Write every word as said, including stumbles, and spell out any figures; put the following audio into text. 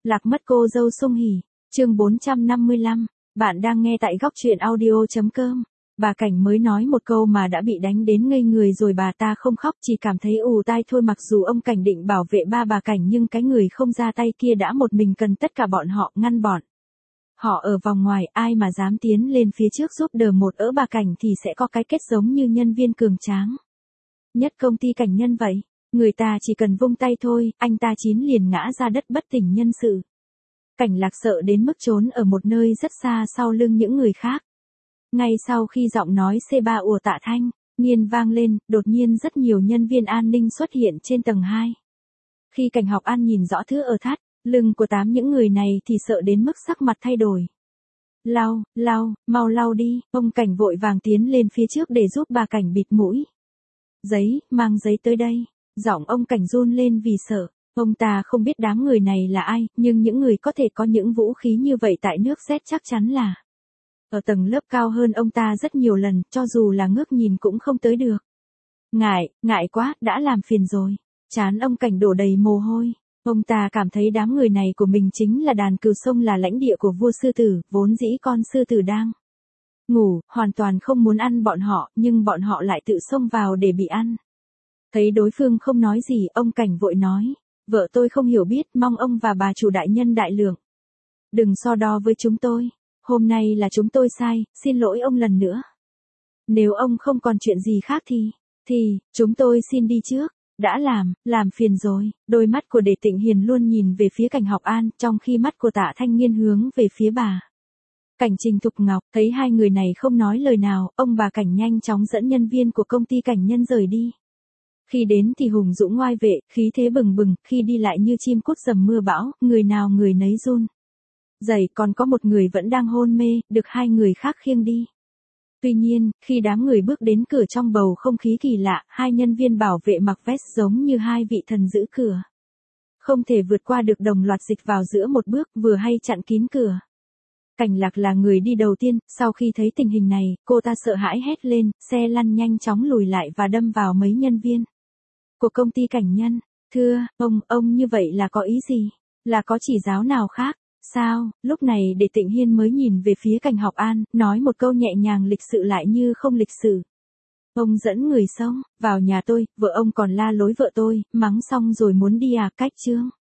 Lạc mất cô dâu Sung Hỉ, chương bốn trăm năm mươi lăm, bạn đang nghe tại góc truyện audio.com. Bà Cảnh mới nói một câu mà đã bị đánh đến ngây người rồi, bà ta không khóc, chỉ cảm thấy ù tai thôi. Mặc dù ông Cảnh định bảo vệ ba bà Cảnh nhưng cái người không ra tay kia đã một mình cần tất cả bọn họ ngăn bọn họ ở vòng ngoài, ai mà dám tiến lên phía trước giúp đỡ một ỡ bà Cảnh thì sẽ có cái kết giống như nhân viên cường tráng nhất công ty Cảnh Nhân vậy. Người ta chỉ cần vung tay thôi, anh ta chín liền ngã ra đất bất tỉnh nhân sự. Cảnh Lạc sợ đến mức trốn ở một nơi rất xa sau lưng những người khác. Ngay sau khi giọng nói xê ba ùa Tạ Thanh Nghiên vang lên, đột nhiên rất nhiều nhân viên an ninh xuất hiện trên tầng hai. Khi Cảnh Học An nhìn rõ thứ ở thắt lưng của tám những người này thì sợ đến mức sắc mặt thay đổi. Lau, lau, mau lau đi, ông Cảnh vội vàng tiến lên phía trước để giúp bà Cảnh bịt mũi. Giấy, mang giấy tới đây. Giọng ông Cảnh run lên vì sợ. Ông ta không biết đám người này là ai, nhưng những người có thể có những vũ khí như vậy tại nước Z chắc chắn là ở tầng lớp cao hơn ông ta rất nhiều lần, cho dù là ngước nhìn cũng không tới được. Ngại, ngại quá, đã làm phiền rồi. Trán ông Cảnh đổ đầy mồ hôi. Ông ta cảm thấy đám người này của mình chính là đàn cừu sông, là lãnh địa của vua sư tử, vốn dĩ con sư tử đang ngủ, hoàn toàn không muốn ăn bọn họ, nhưng bọn họ lại tự xông vào để bị ăn. Thấy đối phương không nói gì, ông Cảnh vội nói, vợ tôi không hiểu biết, mong ông và bà chủ đại nhân đại lượng đừng so đo với chúng tôi. Hôm nay là chúng tôi sai, xin lỗi ông lần nữa. Nếu ông không còn chuyện gì khác thì, thì, chúng tôi xin đi trước. Đã làm, làm phiền rồi. Đôi mắt của Đề Tịnh Hiền luôn nhìn về phía Cảnh Học An, trong khi mắt của Tạ Thanh Nghiên hướng về phía bà Cảnh Trình Thục Ngọc. Thấy hai người này không nói lời nào, ông bà Cảnh nhanh chóng dẫn nhân viên của công ty Cảnh Nhân rời đi. Khi đến thì hùng dũng ngoai vệ, khí thế bừng bừng, khi đi lại như chim cút dầm mưa bão, người nào người nấy run rẩy, còn có một người vẫn đang hôn mê, được hai người khác khiêng đi. Tuy nhiên, khi đám người bước đến cửa trong bầu không khí kỳ lạ, hai nhân viên bảo vệ mặc vest giống như hai vị thần giữ cửa. Không thể vượt qua được đồng loạt dịch vào giữa một bước, vừa hay chặn kín cửa. Cảnh Lạc là người đi đầu tiên, sau khi thấy tình hình này, cô ta sợ hãi hét lên, xe lăn nhanh chóng lùi lại và đâm vào mấy nhân viên của công ty Cảnh Nhân. Thưa, ông, ông như vậy là có ý gì? Là có chỉ giáo nào khác? Sao? Lúc này Đề Tịnh Hiên mới nhìn về phía Cảnh Học An, nói một câu nhẹ nhàng lịch sự lại như không lịch sự. Ông dẫn người xông vào nhà tôi, vợ ông còn la lối vợ tôi, mắng xong rồi muốn đi à? Cách chương